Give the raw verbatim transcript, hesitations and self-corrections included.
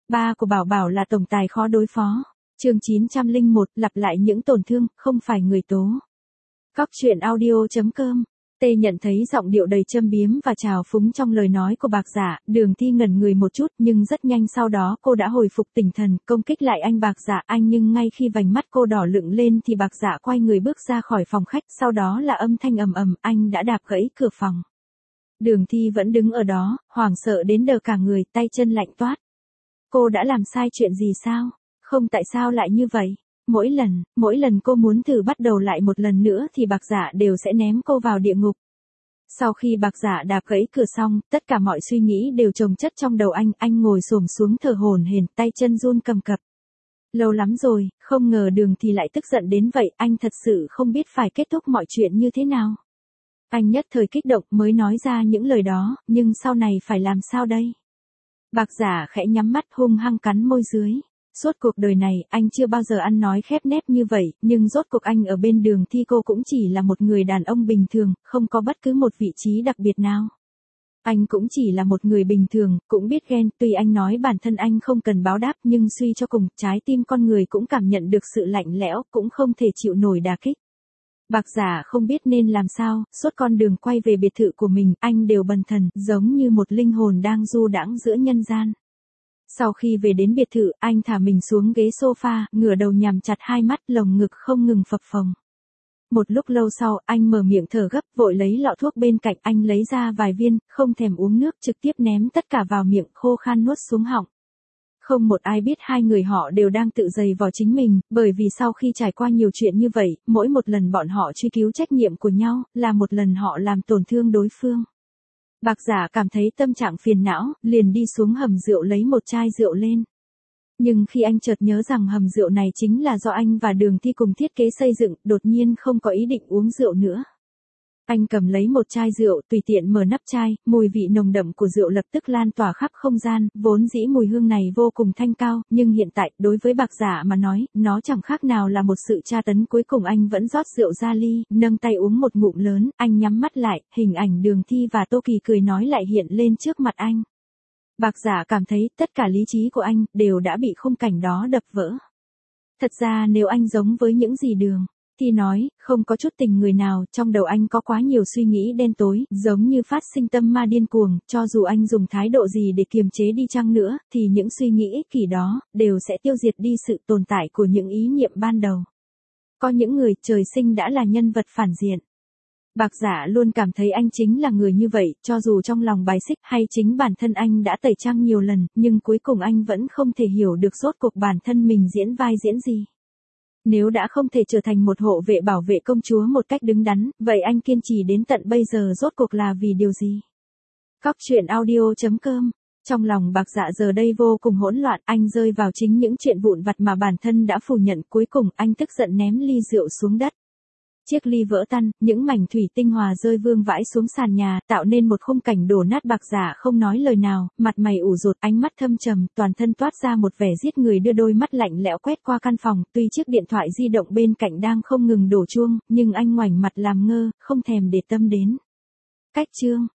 Ba của Bảo Bảo là tổng tài khó đối phó. Chương chín trăm lẻ một, lặp lại những tổn thương, không phải người tố. Cóc truyện audio chấm com. Tê nhận thấy giọng điệu đầy châm biếm và trào phúng trong lời nói của Bạc Giả, Đường Thi ngẩn người một chút nhưng rất nhanh sau đó cô đã hồi phục tinh thần, công kích lại anh Bạc Giả. Anh nhưng ngay khi vành mắt cô đỏ lựng lên thì Bạc Giả quay người bước ra khỏi phòng khách, sau đó là âm thanh ầm ầm, anh đã đạp gãy cửa phòng. Đường Thi vẫn đứng ở đó, hoảng sợ đến đờ cả người, tay chân lạnh toát. Cô đã làm sai chuyện gì sao? Không, tại sao lại như vậy? Mỗi lần, mỗi lần cô muốn thử bắt đầu lại một lần nữa thì Bạc Giả đều sẽ ném cô vào địa ngục. Sau khi Bạc Giả đạp gãy cửa xong, tất cả mọi suy nghĩ đều chồng chất trong đầu anh, anh ngồi xổm xuống thở hổn hển, tay chân run cầm cập. Lâu lắm rồi, không ngờ Đường Thi lại tức giận đến vậy, anh thật sự không biết phải kết thúc mọi chuyện như thế nào. Anh nhất thời kích động mới nói ra những lời đó, nhưng sau này phải làm sao đây? Bạc Giả khẽ nhắm mắt hung hăng cắn môi dưới. Suốt cuộc đời này, anh chưa bao giờ ăn nói khép nép như vậy, nhưng rốt cuộc anh ở bên Đường Thi cô cũng chỉ là một người đàn ông bình thường, không có bất cứ một vị trí đặc biệt nào. Anh cũng chỉ là một người bình thường, cũng biết ghen, tuy anh nói bản thân anh không cần báo đáp nhưng suy cho cùng, trái tim con người cũng cảm nhận được sự lạnh lẽo, cũng không thể chịu nổi đả kích. Bạc Giả không biết nên làm sao, suốt con đường quay về biệt thự của mình, anh đều bần thần, giống như một linh hồn đang du đãng giữa nhân gian. Sau khi về đến biệt thự, anh thả mình xuống ghế sofa, ngửa đầu nhắm chặt hai mắt, lồng ngực không ngừng phập phồng. Một lúc lâu sau, anh mở miệng thở gấp, vội lấy lọ thuốc bên cạnh, anh lấy ra vài viên, không thèm uống nước, trực tiếp ném tất cả vào miệng, khô khan nuốt xuống họng. Không một ai biết hai người họ đều đang tự giày vò chính mình, bởi vì sau khi trải qua nhiều chuyện như vậy, mỗi một lần bọn họ truy cứu trách nhiệm của nhau, là một lần họ làm tổn thương đối phương. Bạc Giả cảm thấy tâm trạng phiền não, liền đi xuống hầm rượu lấy một chai rượu lên. Nhưng khi anh chợt nhớ rằng hầm rượu này chính là do anh và Đường Thi cùng thiết kế xây dựng, đột nhiên không có ý định uống rượu nữa. Anh cầm lấy một chai rượu, tùy tiện mở nắp chai, mùi vị nồng đậm của rượu lập tức lan tỏa khắp không gian, vốn dĩ mùi hương này vô cùng thanh cao, nhưng hiện tại, đối với Bạc Giả mà nói, nó chẳng khác nào là một sự tra tấn. Cuối cùng anh vẫn rót rượu ra ly, nâng tay uống một ngụm lớn, anh nhắm mắt lại, hình ảnh Đường Thi và Tô Kỳ cười nói lại hiện lên trước mặt anh. Bạc Giả cảm thấy tất cả lý trí của anh đều đã bị khung cảnh đó đập vỡ. Thật ra nếu anh giống với những gì Đường Thi nói, không có chút tình người nào, trong đầu anh có quá nhiều suy nghĩ đen tối, giống như phát sinh tâm ma điên cuồng, cho dù anh dùng thái độ gì để kiềm chế đi chăng nữa, thì những suy nghĩ ích kỷ đó, đều sẽ tiêu diệt đi sự tồn tại của những ý niệm ban đầu. Có những người, trời sinh đã là nhân vật phản diện. Bạc Giả luôn cảm thấy anh chính là người như vậy, cho dù trong lòng bài xích hay chính bản thân anh đã tẩy trang nhiều lần, nhưng cuối cùng anh vẫn không thể hiểu được rốt cuộc bản thân mình diễn vai diễn gì. Nếu đã không thể trở thành một hộ vệ bảo vệ công chúa một cách đứng đắn, vậy anh kiên trì đến tận bây giờ rốt cuộc là vì điều gì? Cóc truyện audio chấm com. Trong lòng Bạc Giả giờ đây vô cùng hỗn loạn, anh rơi vào chính những chuyện vụn vặt mà bản thân đã phủ nhận, cuối cùng anh tức giận ném ly rượu xuống đất. Chiếc ly vỡ tan, những mảnh thủy tinh hòa rơi vương vãi xuống sàn nhà, tạo nên một khung cảnh đổ nát. Bạc Giả không nói lời nào, mặt mày ủ rột, ánh mắt thâm trầm, toàn thân toát ra một vẻ giết người, đưa đôi mắt lạnh lẽo quét qua căn phòng, tuy chiếc điện thoại di động bên cạnh đang không ngừng đổ chuông, nhưng anh ngoảnh mặt làm ngơ, không thèm để tâm đến. Cách chương